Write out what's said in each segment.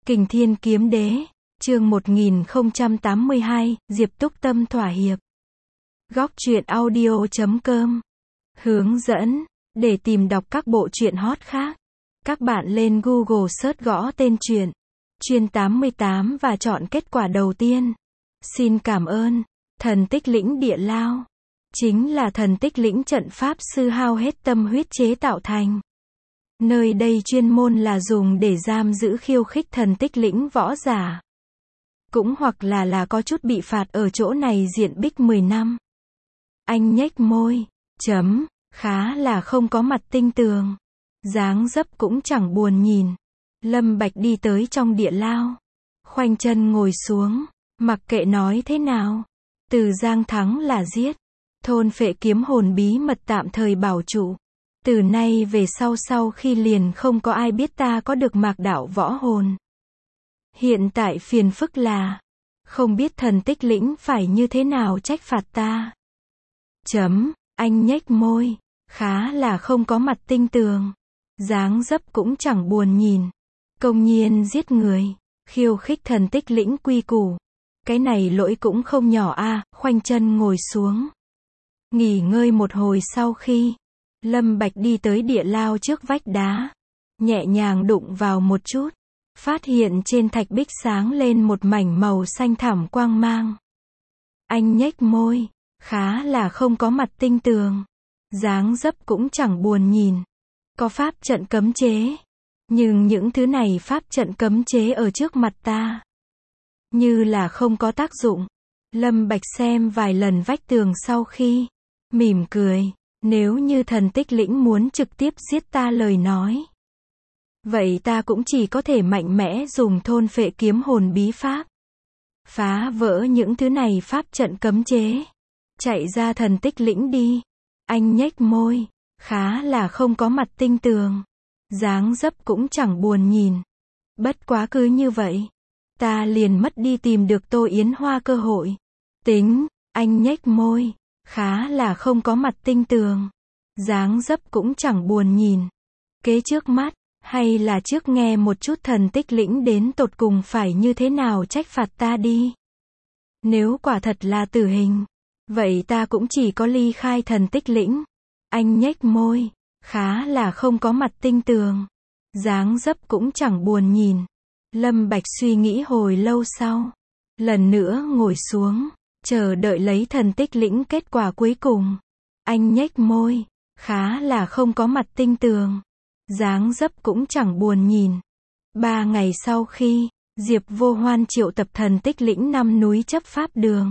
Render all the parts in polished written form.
Kình Thiên Kiếm Đế, chương 1082, Diệp Túc Tâm thỏa hiệp. Góc truyện audio.com. Hướng dẫn, để tìm đọc các bộ truyện hot khác, các bạn lên Google search gõ tên truyện, Chuyên 88 và chọn kết quả đầu tiên. Xin cảm ơn. Thần Tích Lĩnh Địa Lao chính là thần tích lĩnh trận pháp sư hao hết tâm huyết chế tạo thành. Nơi đây chuyên môn là dùng để giam giữ khiêu khích thần tích lĩnh võ giả. Cũng hoặc là có chút bị phạt ở chỗ này diện bích 10 năm. Anh nhếch môi, khá là không có mặt tinh tường. Dáng dấp cũng chẳng buồn nhìn. Lâm Bạch đi tới trong địa lao. Khoanh chân ngồi xuống, mặc kệ nói thế nào. Từ Giang thắng là giết. Thôn phệ kiếm hồn bí mật tạm thời bảo trụ. Từ nay về sau khi liền không có ai biết ta có được mạc đạo võ hồn. Hiện tại phiền phức là, không biết thần tích lĩnh phải như thế nào trách phạt ta. Anh nhếch môi, khá là không có mặt tinh tường. Dáng dấp cũng chẳng buồn nhìn. Công nhiên giết người, khiêu khích thần tích lĩnh quy củ. Cái này lỗi cũng không nhỏ a. Khoanh chân ngồi xuống. Nghỉ ngơi một hồi sau khi, Lâm Bạch đi tới địa lao trước vách đá. Nhẹ nhàng đụng vào một chút. Phát hiện trên thạch bích sáng lên một mảnh màu xanh thẳm quang mang. Anh nhếch môi, khá là không có mặt tinh tường. Dáng dấp cũng chẳng buồn nhìn. Có pháp trận cấm chế. Nhưng những thứ này pháp trận cấm chế ở trước mặt ta, như là không có tác dụng. Lâm Bạch xem vài lần vách tường sau khi, mỉm cười. Nếu như thần tích lĩnh muốn trực tiếp giết ta lời nói, vậy ta cũng chỉ có thể mạnh mẽ dùng thôn phệ kiếm hồn bí pháp. Phá vỡ những thứ này pháp trận cấm chế. Chạy ra thần tích lĩnh đi. Anh nhếch môi, khá là không có mặt tinh tường. Dáng dấp cũng chẳng buồn nhìn. Bất quá cứ như vậy, ta liền mất đi tìm được Tô Yến Hoa cơ hội. Tính, anh nhếch môi, khá là không có mặt tinh tường. Dáng dấp cũng chẳng buồn nhìn. Kế trước mắt, hay là trước nghe một chút thần tích lĩnh đến tột cùng phải như thế nào trách phạt ta đi. Nếu quả thật là tử hình, vậy ta cũng chỉ có ly khai thần tích lĩnh. Anh nhếch môi, khá là không có mặt tinh tường. Dáng dấp cũng chẳng buồn nhìn. Lâm Bạch suy nghĩ hồi lâu sau, lần nữa ngồi xuống, chờ đợi lấy thần tích lĩnh kết quả cuối cùng. Anh nhếch môi, khá là không có mặt tinh tường. Dáng dấp cũng chẳng buồn nhìn. 3 ngày sau khi, Diệp Vô Hoan triệu tập thần tích lĩnh 5 núi chấp pháp đường.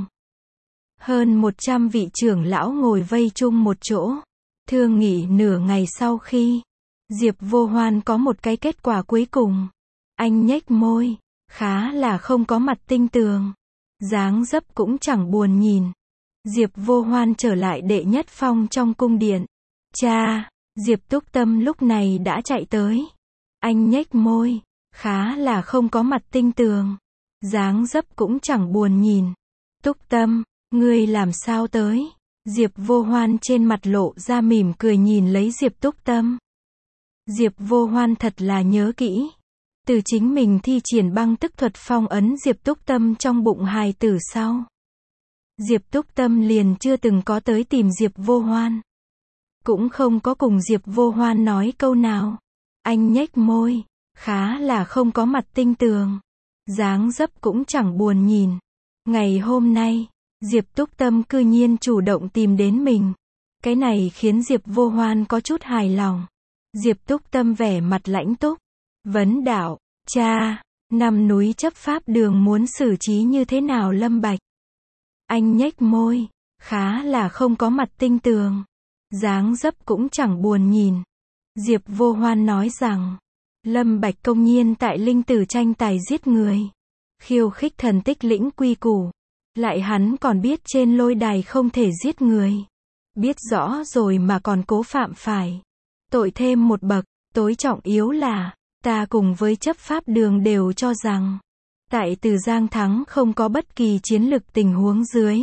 Hơn 100 vị trưởng lão ngồi vây chung một chỗ. Thương nghị nửa ngày sau khi, Diệp Vô Hoan có một cái kết quả cuối cùng. Anh nhếch môi, khá là không có mặt tinh tường. Dáng dấp cũng chẳng buồn nhìn. Diệp Vô Hoan trở lại đệ nhất phong trong cung điện. Cha, Diệp Túc Tâm lúc này đã chạy tới. Anh nhếch môi, khá là không có mặt tinh tường. Dáng dấp cũng chẳng buồn nhìn. Túc Tâm, ngươi làm sao tới? Diệp Vô Hoan trên mặt lộ ra mỉm cười nhìn lấy Diệp Túc Tâm. Diệp Vô Hoan thật là nhớ kỹ. Từ chính mình thi triển băng tức thuật phong ấn Diệp Túc Tâm trong bụng hài tử sau, Diệp Túc Tâm liền chưa từng có tới tìm Diệp Vô Hoan. Cũng không có cùng Diệp Vô Hoan nói câu nào. Anh nhếch môi, khá là không có mặt tinh tường. Dáng dấp cũng chẳng buồn nhìn. Ngày hôm nay, Diệp Túc Tâm cư nhiên chủ động tìm đến mình. Cái này khiến Diệp Vô Hoan có chút hài lòng. Diệp Túc Tâm vẻ mặt lãnh túc. Vấn đạo, cha, 5 núi chấp pháp đường muốn xử trí như thế nào Lâm Bạch? Anh nhếch môi, khá là không có mặt tinh tường. Dáng dấp cũng chẳng buồn nhìn. Diệp Vô Hoan nói rằng, Lâm Bạch công nhiên tại linh tử tranh tài giết người. Khiêu khích thần tích lĩnh quy củ. Lại hắn còn biết trên lôi đài không thể giết người. Biết rõ rồi mà còn cố phạm phải. Tội thêm một bậc. Tối trọng yếu là, ta cùng với chấp pháp đường đều cho rằng, tại Từ Giang thắng không có bất kỳ chiến lực tình huống dưới,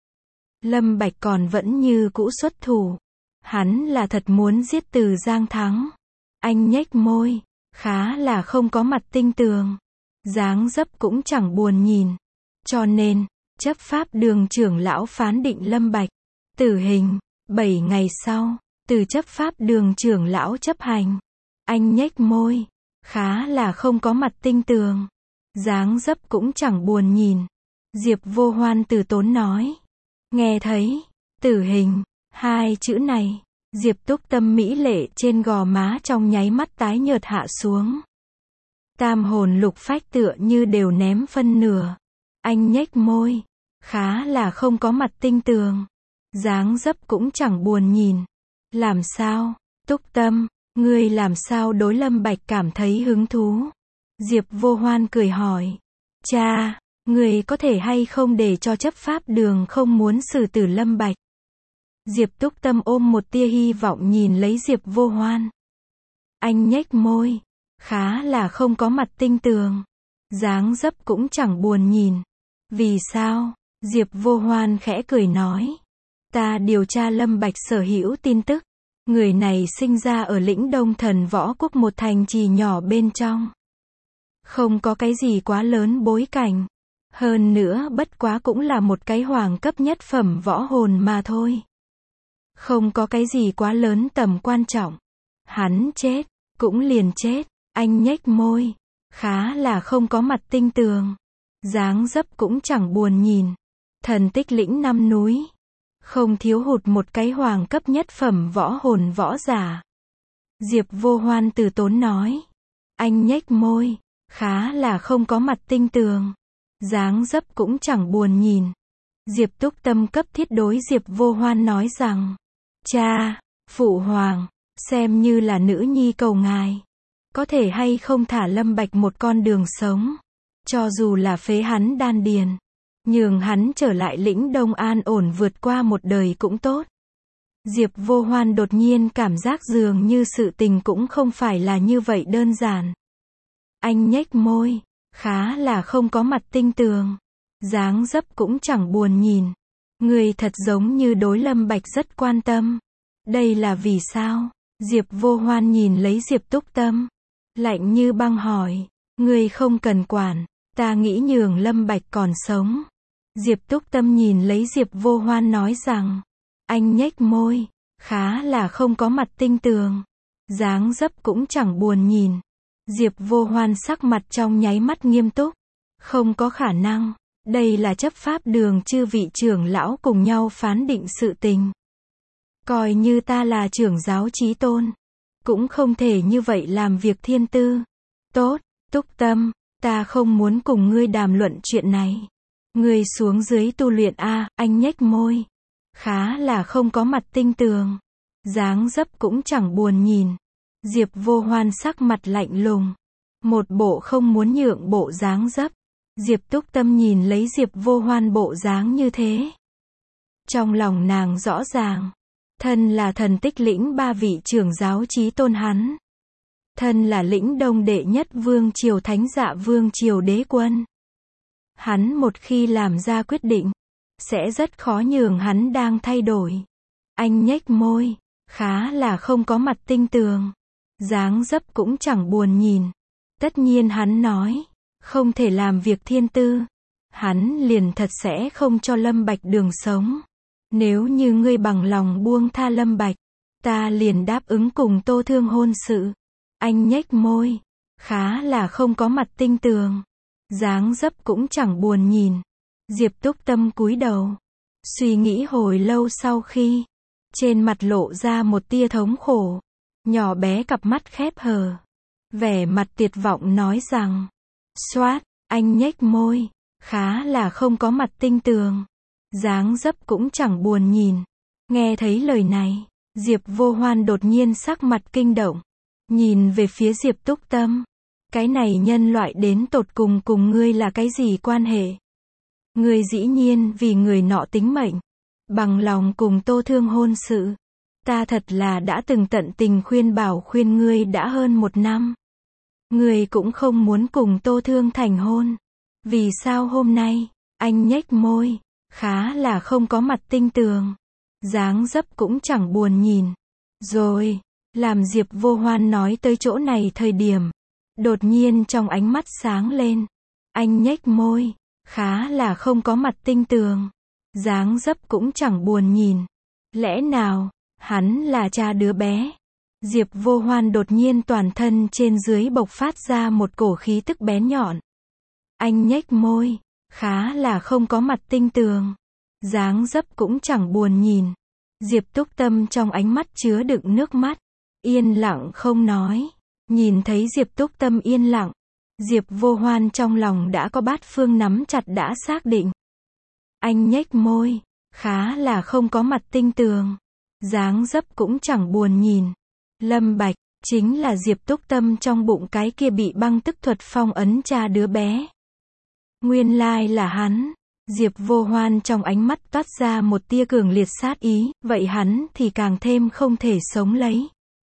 Lâm Bạch còn vẫn như cũ xuất thủ. Hắn là thật muốn giết Từ Giang thắng. Anh nhếch môi, khá là không có mặt tinh tường. dáng dấp cũng chẳng buồn nhìn. Cho nên, chấp pháp đường trưởng lão phán định Lâm Bạch tử hình. 7 ngày sau, từ chấp pháp đường trưởng lão chấp hành. Anh nhếch môi, khá là không có mặt tinh tường, dáng dấp cũng chẳng buồn nhìn. Diệp Vô Hoan từ tốn nói. Nghe thấy tử hình 2 chữ này, Diệp Túc Tâm mỹ lệ trên gò má trong nháy mắt tái nhợt hạ xuống. Tam hồn lục phách tựa như đều ném phân nửa. Anh nhếch môi, khá là không có mặt tinh tường, dáng dấp cũng chẳng buồn nhìn. Làm sao, Túc Tâm, ngươi làm sao đối Lâm Bạch cảm thấy hứng thú? Diệp Vô Hoan cười hỏi. Cha, ngươi có thể hay không để cho chấp pháp đường không muốn xử tử Lâm Bạch? Diệp Túc Tâm ôm một tia hy vọng nhìn lấy Diệp Vô Hoan. Anh nhếch môi, khá là không có mặt tinh tường, dáng dấp cũng chẳng buồn nhìn. Vì sao? Diệp Vô Hoan khẽ cười nói. Ta điều tra Lâm Bạch sở hữu tin tức. Người này sinh ra ở lĩnh Đông Thần Võ Quốc, một thành trì nhỏ bên trong. Không có cái gì quá lớn bối cảnh. Hơn nữa bất quá cũng là một cái hoàng cấp nhất phẩm võ hồn mà thôi. Không có cái gì quá lớn tầm quan trọng. Hắn chết, cũng liền chết. Anh nhếch môi, khá là không có mặt tinh tường, dáng dấp cũng chẳng buồn nhìn. Thần tích lĩnh 5 núi, không thiếu hụt một cái hoàng cấp nhất phẩm võ hồn võ giả. Diệp Vô Hoan từ tốn nói. Anh nhếch môi, khá là không có mặt tinh tường, dáng dấp cũng chẳng buồn nhìn. Diệp Túc Tâm cấp thiết đối Diệp Vô Hoan nói rằng. Cha, phụ hoàng, xem như là nữ nhi cầu ngài, có thể hay không thả Lâm Bạch một con đường sống, cho dù là phế hắn đan điền, nhường hắn trở lại lĩnh Đông an ổn vượt qua một đời cũng tốt. Diệp Vô Hoan đột nhiên cảm giác dường như sự tình cũng không phải là như vậy đơn giản. Anh nhếch môi, khá là không có mặt tinh tường, dáng dấp cũng chẳng buồn nhìn. Người thật giống như đối Lâm Bạch rất quan tâm. Đây là vì sao? Diệp Vô Hoan nhìn lấy Diệp Túc Tâm, lạnh như băng hỏi. Ngươi không cần quản, ta nghĩ nhường Lâm Bạch còn sống. Diệp Túc Tâm nhìn lấy Diệp Vô Hoan nói rằng. Anh nhếch môi, khá là không có mặt tinh tường, dáng dấp cũng chẳng buồn nhìn. Diệp Vô Hoan sắc mặt trong nháy mắt nghiêm túc. Không có khả năng. Đây là chấp pháp đường chư vị trưởng lão cùng nhau phán định sự tình. Coi như ta là trưởng giáo chí tôn, cũng không thể như vậy làm việc thiên tư. Tốt, Túc Tâm, ta không muốn cùng ngươi đàm luận chuyện này. Ngươi xuống dưới tu luyện a. Anh nhếch môi, khá là không có mặt tinh tường, dáng dấp cũng chẳng buồn nhìn. Diệp Vô Hoan sắc mặt lạnh lùng, một bộ không muốn nhượng bộ dáng dấp. Diệp Túc Tâm nhìn lấy Diệp Vô Hoan bộ dáng như thế, trong lòng nàng rõ ràng, thân là thần tích lĩnh 3 vị trưởng giáo chí tôn hắn, thân là lĩnh Đông đệ nhất vương triều Thánh Dạ vương triều đế quân, hắn một khi làm ra quyết định, sẽ rất khó nhường hắn đang thay đổi. Anh nhếch môi, khá là không có mặt tinh tường, dáng dấp cũng chẳng buồn nhìn. Tất nhiên hắn nói, không thể làm việc thiên tư, hắn liền thật sẽ không cho Lâm Bạch đường sống. Nếu như ngươi bằng lòng buông tha Lâm Bạch, ta liền đáp ứng cùng Tô Thương hôn sự. Anh nhếch môi, khá là không có mặt tinh tường, dáng dấp cũng chẳng buồn nhìn. Diệp Túc Tâm cúi đầu, suy nghĩ hồi lâu sau khi, trên mặt lộ ra một tia thống khổ, nhỏ bé cặp mắt khép hờ, vẻ mặt tuyệt vọng nói rằng. Xoát, anh nhếch môi, khá là không có mặt tinh tường, dáng dấp cũng chẳng buồn nhìn. Nghe thấy lời này, Diệp Vô Hoan đột nhiên sắc mặt kinh động, nhìn về phía Diệp Túc Tâm. Cái này nhân loại đến tột cùng cùng ngươi là cái gì quan hệ? Ngươi dĩ nhiên vì người nọ tính mệnh, bằng lòng cùng Tô Thương hôn sự. Ta thật là đã từng tận tình khuyên bảo khuyên ngươi đã hơn 1 năm. Ngươi cũng không muốn cùng Tô Thương thành hôn. Vì sao hôm nay? Anh nhếch môi, khá là không có mặt tinh tường, dáng dấp cũng chẳng buồn nhìn. Rồi, làm Diệp Vô Hoan nói tới chỗ này thời điểm, Đột nhiên trong ánh mắt sáng lên. Anh nhếch môi. Khá là không có mặt tinh tường. Dáng dấp cũng chẳng buồn nhìn. Lẽ nào, hắn là cha đứa bé? Diệp Vô Hoan đột nhiên toàn thân trên dưới bộc phát ra một cổ khí tức bén nhọn. Anh nhếch môi. Khá là không có mặt tinh tường. Dáng dấp cũng chẳng buồn nhìn. Diệp Túc Tâm trong ánh mắt chứa đựng nước mắt. Yên lặng không nói. Nhìn thấy Diệp Túc Tâm yên lặng. Diệp Vô Hoan trong lòng đã có bát phương nắm chặt đã xác định. Anh nhếch môi. Khá là không có mặt tinh tường. Dáng dấp cũng chẳng buồn nhìn. Lâm Bạch, chính là Diệp Túc Tâm trong bụng cái kia bị băng tức thuật phong ấn cha đứa bé. Nguyên lai là hắn. Diệp Vô Hoan trong ánh mắt toát ra một tia cường liệt sát ý, vậy hắn thì càng thêm không thể sống lấy.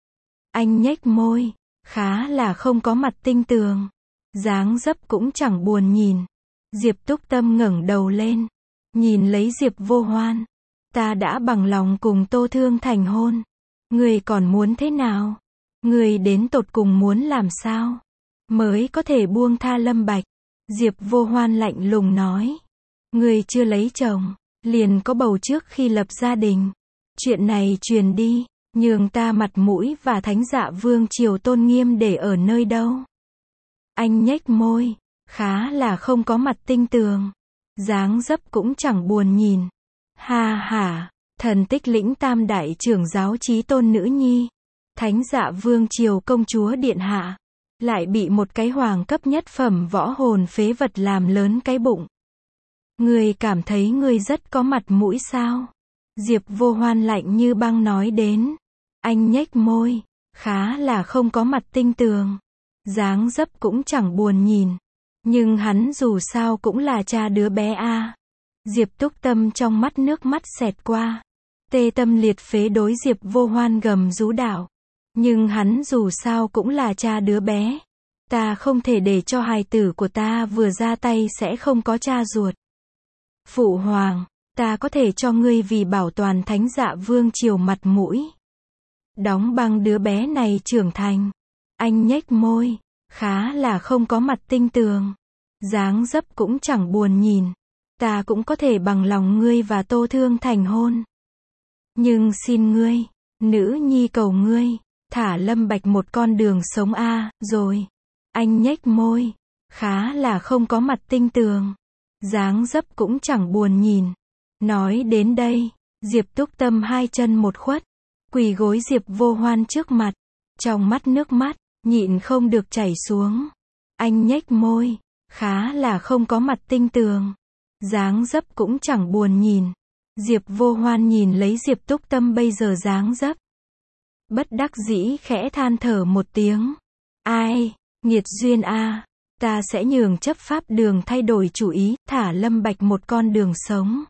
Anh nhếch môi. Khá là không có mặt tinh tường. Dáng dấp cũng chẳng buồn nhìn. Diệp Túc Tâm ngẩng đầu lên. Nhìn lấy Diệp Vô Hoan. Ta đã bằng lòng cùng Tô Thương thành hôn. Người còn muốn thế nào? Người đến tột cùng muốn làm sao? Mới có thể buông tha Lâm Bạch. Diệp Vô Hoan lạnh lùng nói. Người chưa lấy chồng, liền có bầu trước khi lập gia đình. Chuyện này truyền đi, nhường ta mặt mũi và Thánh Dạ Vương triều tôn nghiêm để ở nơi đâu? Anh nhếch môi. Khá là không có mặt tinh tường. Dáng dấp cũng chẳng buồn nhìn. Ha ha, thần Tích Lĩnh Tam Đại trưởng giáo chí tôn nữ nhi. Thánh Dạ Vương triều công chúa điện hạ. Lại bị một cái hoàng cấp nhất phẩm võ hồn phế vật làm lớn cái bụng. Người cảm thấy người rất có mặt mũi sao? Diệp Vô Hoan lạnh như băng nói đến. Anh nhếch môi. Khá là không có mặt tinh tường. Dáng dấp cũng chẳng buồn nhìn. Nhưng hắn dù sao cũng là cha đứa bé a. Diệp Túc Tâm trong mắt nước mắt xẹt qua. Tê tâm liệt phế đối Diệp Vô Hoan gầm rú đạo. Nhưng hắn dù sao cũng là cha đứa bé. Ta không thể để cho hài tử của ta vừa ra tay sẽ không có cha ruột. Phụ hoàng, ta có thể cho ngươi vì bảo toàn Thánh Dạ Vương triều mặt mũi. Đóng băng đứa bé này trưởng thành. Anh nhếch môi. Khá là không có mặt tinh tường. Dáng dấp cũng chẳng buồn nhìn. Ta cũng có thể bằng lòng ngươi và Tô Thương thành hôn. Nhưng xin ngươi, nữ nhi cầu ngươi, thả Lâm Bạch một con đường sống a, rồi. Anh nhếch môi. Khá là không có mặt tinh tường. Dáng dấp cũng chẳng buồn nhìn. Nói đến đây, Diệp Túc Tâm hai chân một khuất, quỳ gối Diệp Vô Hoan trước mặt. Trong mắt nước mắt, nhịn không được chảy xuống. Anh nhếch môi. Khá là không có mặt tinh tường. Dáng dấp cũng chẳng buồn nhìn. Diệp Vô Hoan nhìn lấy Diệp Túc Tâm bây giờ dáng dấp. Bất đắc dĩ khẽ than thở một tiếng. Ai, nghiệt duyên a. Ta sẽ nhường chấp pháp đường thay đổi chủ ý, thả Lâm Bạch một con đường sống.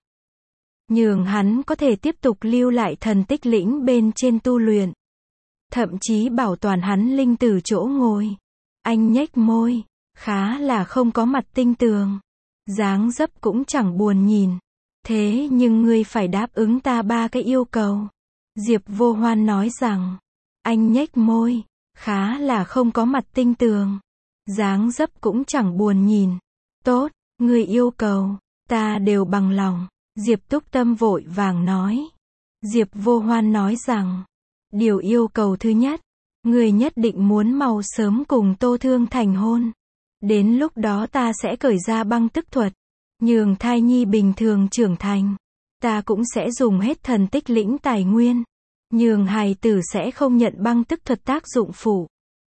Nhường hắn có thể tiếp tục lưu lại thần Tích Lĩnh bên trên tu luyện. Thậm chí bảo toàn hắn linh tử chỗ ngồi. Anh nhếch môi. Khá là không có mặt tinh tường. Dáng dấp cũng chẳng buồn nhìn. Thế nhưng ngươi phải đáp ứng ta 3 cái yêu cầu. Diệp Vô Hoan nói rằng. Anh nhếch môi. Khá là không có mặt tinh tường. Dáng dấp cũng chẳng buồn nhìn. Tốt, ngươi yêu cầu, ta đều bằng lòng. Diệp Túc Tâm vội vàng nói. Diệp Vô Hoan nói rằng. Điều yêu cầu thứ nhất. Ngươi nhất định muốn mau sớm cùng Tô Thương thành hôn. Đến lúc đó ta sẽ cởi ra băng tức thuật. Nhường thai nhi bình thường trưởng thành. Ta cũng sẽ dùng hết thần Tích Lĩnh tài nguyên. Nhường hài tử sẽ không nhận băng tức thuật tác dụng phụ.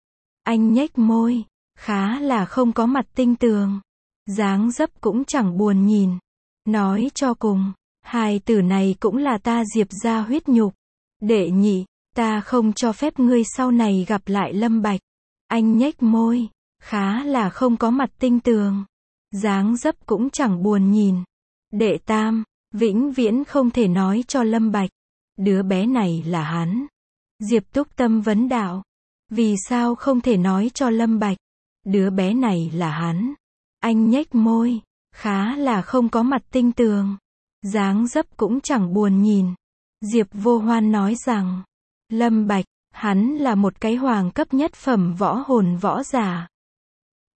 Anh nhếch môi. Khá là không có mặt tinh tường. Dáng dấp cũng chẳng buồn nhìn. Nói cho cùng, hài tử này cũng là ta Diệp gia huyết nhục. Đệ nhị, ta không cho phép ngươi sau này gặp lại Lâm Bạch. Anh nhếch môi. Khá là không có mặt tinh tường. Dáng dấp cũng chẳng buồn nhìn. Đệ tam, vĩnh viễn không thể nói cho Lâm Bạch. Đứa bé này là hắn. Diệp Túc Tâm vấn đạo. Vì sao không thể nói cho Lâm Bạch? Đứa bé này là hắn. Anh nhếch môi. Khá là không có mặt tinh tường. Dáng dấp cũng chẳng buồn nhìn. Diệp Vô Hoan nói rằng. Lâm Bạch, hắn là một cái hoàng cấp nhất phẩm võ hồn võ giả.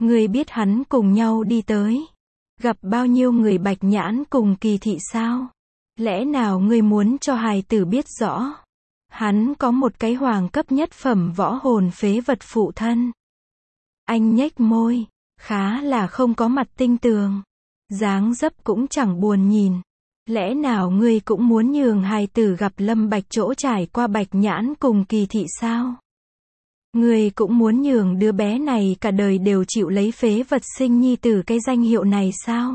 Ngươi biết hắn cùng nhau đi tới. Gặp bao nhiêu người Bạch Nhãn cùng Kỳ Thị sao? Lẽ nào ngươi muốn cho hài tử biết rõ? Hắn có một cái hoàng cấp nhất phẩm võ hồn phế vật phụ thân. Anh nhếch môi, khá là không có mặt tinh tường. Dáng dấp cũng chẳng buồn nhìn. Lẽ nào ngươi cũng muốn nhường hài tử gặp Lâm Bạch chỗ trải qua Bạch Nhãn cùng Kỳ Thị sao? Ngươi cũng muốn nhường đứa bé này cả đời đều chịu lấy phế vật sinh nhi tử cái danh hiệu này sao?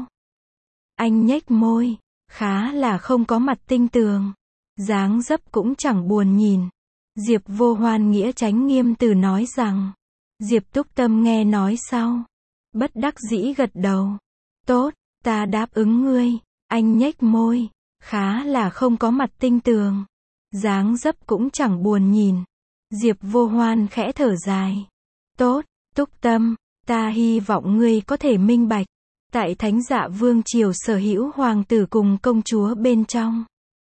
Anh nhếch môi, khá là không có mặt tinh tường. Dáng dấp cũng chẳng buồn nhìn. Diệp Vô Hoan nghĩa tránh nghiêm từ nói rằng. Diệp Túc Tâm nghe nói sau. Bất đắc dĩ gật đầu. Tốt, ta đáp ứng ngươi. Anh nhếch môi, khá là không có mặt tinh tường. Dáng dấp cũng chẳng buồn nhìn. Diệp Vô Hoan khẽ thở dài. Tốt, Túc Tâm, ta hy vọng ngươi có thể minh bạch. Tại Thánh Dạ Vương triều sở hữu hoàng tử cùng công chúa bên trong.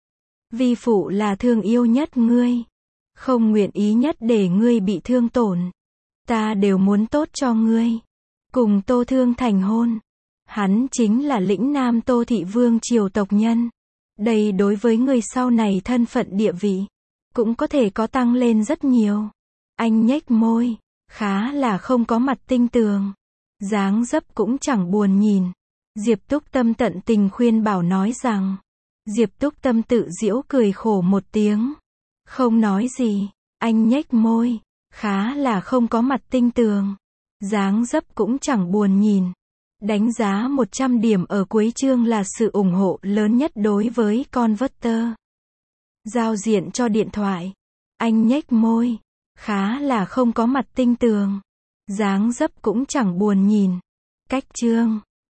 Vi phụ là thương yêu nhất ngươi. Không nguyện ý nhất để ngươi bị thương tổn. Ta đều muốn tốt cho ngươi. Cùng Tô Thương thành hôn. Hắn chính là lĩnh Nam Tô Thị Vương triều tộc nhân. Đây đối với ngươi sau này thân phận địa vị. Cũng có thể có tăng lên rất nhiều. Anh nhếch môi. Khá là không có mặt tinh tường. Dáng dấp cũng chẳng buồn nhìn. Diệp Túc Tâm tận tình khuyên bảo nói rằng. Diệp Túc Tâm tự giễu cười khổ một tiếng. Không nói gì. Anh nhếch môi. Khá là không có mặt tinh tường. Dáng dấp cũng chẳng buồn nhìn. Đánh giá 100 điểm ở cuối chương là sự ủng hộ lớn nhất đối với Converter. Giao diện cho điện thoại. Anh nhếch môi. Khá là không có mặt tinh tường. Dáng dấp cũng chẳng buồn nhìn. Cách chương.